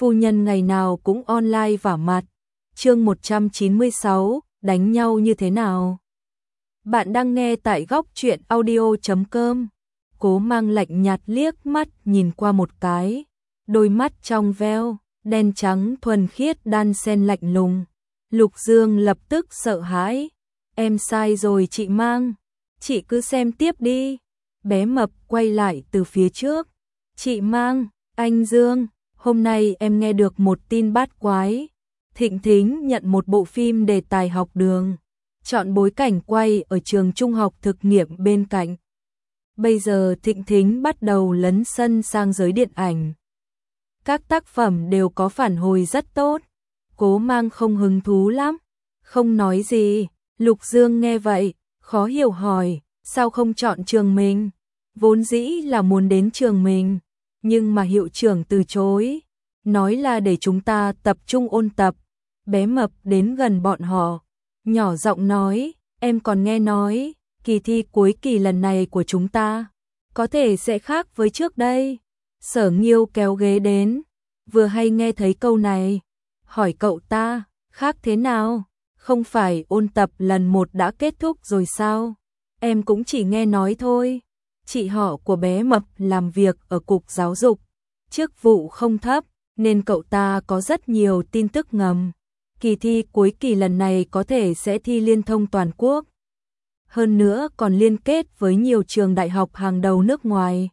phu nhân ngày nào cũng online vả mặt. Chương 196, đánh nhau như thế nào? Bạn đang nghe tại góc truyện audio.com. Cố Mang lạnh nhạt liếc mắt nhìn qua một cái, đôi mắt trong veo, đen trắng thuần khiết đan xen lạnh lùng. Lục Dương lập tức sợ hãi. Em sai rồi chị Mang, chị cứ xem tiếp đi. Bé Mập quay lại từ phía trước. Chị Mang, anh Dương, hôm nay em nghe được một tin bát quái. Thịnh Thính nhận một bộ phim đề tài học đường, chọn bối cảnh quay ở trường trung học thực nghiệm bên cạnh. Bây giờ Thịnh Thính bắt đầu lấn sân sang giới điện ảnh. Các tác phẩm đều có phản hồi rất tốt. Cố Mang không hứng thú lắm, không nói gì. Lục Dương nghe vậy, khó hiểu hỏi, sao không chọn trường mình? Vốn dĩ là muốn đến trường mình, nhưng mà hiệu trưởng từ chối, nói là để chúng ta tập trung ôn tập. Bé Mập đến gần bọn họ, nhỏ giọng nói, em còn nghe nói, kỳ thi cuối kỳ lần này của chúng ta có thể sẽ khác với trước đây. Sở Nghiêu kéo ghế đến, vừa hay nghe thấy câu này, hỏi cậu ta, khác thế nào? Không phải ôn tập lần 1 đã kết thúc rồi sao? Em cũng chỉ nghe nói thôi. Chị họ của bé Mập làm việc ở cục giáo dục, chức vụ không thấp, nên cậu ta có rất nhiều tin tức ngầm. Kỳ thi cuối kỳ lần này có thể sẽ thi liên thông toàn quốc. Hơn nữa còn liên kết với nhiều trường đại học hàng đầu nước ngoài.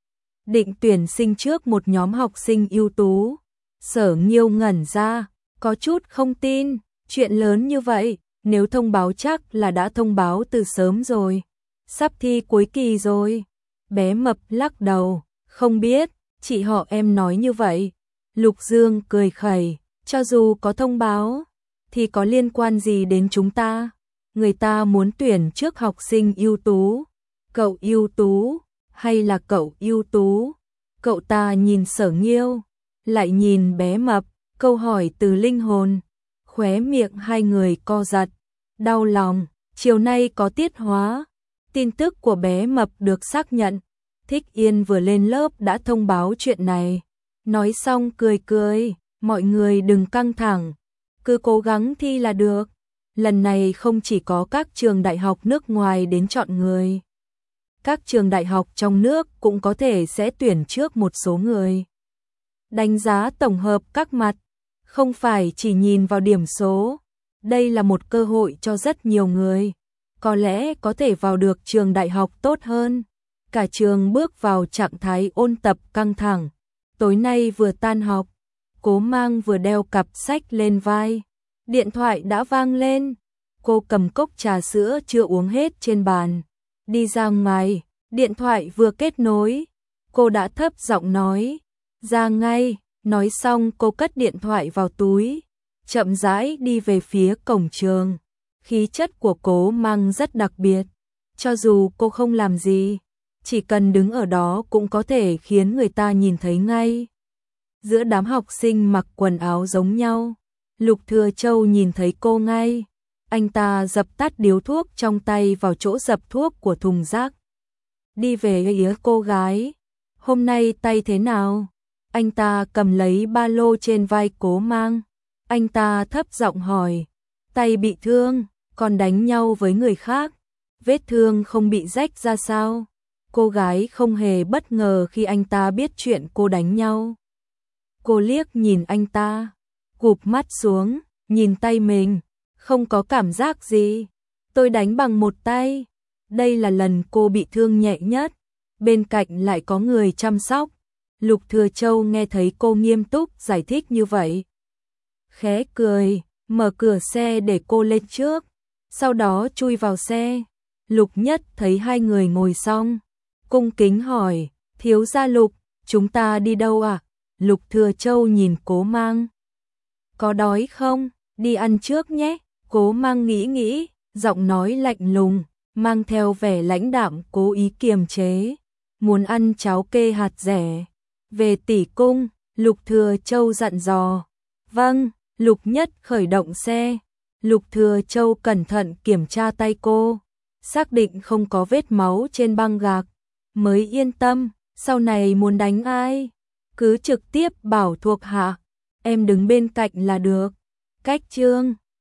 Định tuyển sinh trước một nhóm học sinh ưu tú. Sở Nghiêu ngẩn ra, có chút không tin, chuyện lớn như vậy, nếu thông báo chắc là đã thông báo từ sớm rồi. Sắp thi cuối kỳ rồi. Bé Mập lắc đầu, không biết, chị họ em nói như vậy. Lục Dương cười khẩy, cho dù có thông báo, thì có liên quan gì đến chúng ta? Người ta muốn tuyển trước học sinh ưu tú. Cậu ưu tú, hay là cậu ưu tú? Cậu ta nhìn Sở Nghiêu, lại nhìn bé Mập, câu hỏi từ linh hồn. Khóe miệng hai người co giật, đau lòng. Chiều nay có tiết hóa. Tin tức của bé Mập được xác nhận. Thích Yên vừa lên lớp đã thông báo chuyện này. Nói xong cười cười, mọi người đừng căng thẳng, cứ cố gắng thi là được. Lần này không chỉ có các trường đại học nước ngoài đến chọn người, các trường đại học trong nước cũng có thể sẽ tuyển trước một số người. Đánh giá tổng hợp các mặt, không phải chỉ nhìn vào điểm số. Đây là một cơ hội cho rất nhiều người, có lẽ có thể vào được trường đại học tốt hơn. Cả trường bước vào trạng thái ôn tập căng thẳng. Tối nay vừa tan học, Cố Mang vừa đeo cặp sách lên vai. Điện thoại đã vang lên. Cô cầm cốc trà sữa chưa uống hết trên bàn, đi ra ngoài. Điện thoại vừa kết nối, cô đã thấp giọng nói, ra ngay. Nói xong cô cất điện thoại vào túi, chậm rãi đi về phía cổng trường. Khí chất của Cố Mang rất đặc biệt, cho dù cô không làm gì, chỉ cần đứng ở đó cũng có thể khiến người ta nhìn thấy ngay. Giữa đám học sinh mặc quần áo giống nhau, Lục Thừa Châu nhìn thấy cô ngay. Anh ta dập tắt điếu thuốc trong tay vào chỗ dập thuốc của thùng rác. Đi về phía cô gái. Hôm nay tay thế nào? Anh ta cầm lấy ba lô trên vai Cố Mang. Anh ta thấp giọng hỏi. Tay bị thương, còn đánh nhau với người khác. Vết thương không bị rách ra sao? Cô gái không hề bất ngờ khi anh ta biết chuyện cô đánh nhau. Cô liếc nhìn anh ta, cụp mắt xuống, nhìn tay mình, không có cảm giác gì. Tôi đánh bằng một tay. Đây là lần cô bị thương nhẹ nhất, bên cạnh lại có người chăm sóc. Lục Thừa Châu nghe thấy cô nghiêm túc giải thích như vậy, khẽ cười, mở cửa xe để cô lên trước, sau đó chui vào xe. Lục Nhất thấy hai người ngồi xong, cung kính hỏi, thiếu gia Lục, chúng ta đi đâu à? Lục Thừa Châu nhìn Cố Mang, có đói không? Đi ăn trước nhé. Cố Mang nghĩ nghĩ, giọng nói lạnh lùng, mang theo vẻ lãnh đạm cố ý kiềm chế. Muốn ăn cháo kê hạt dẻ. Về tỷ cung, Lục Thừa Châu dặn dò. Vâng. Lục Nhất khởi động xe. Lục Thừa Châu cẩn thận kiểm tra tay cô, xác định không có vết máu trên băng gạc, mới yên tâm. Sau này muốn đánh ai, cứ trực tiếp bảo thuộc hạ. em đứng bên cạnh là được. Cách Trương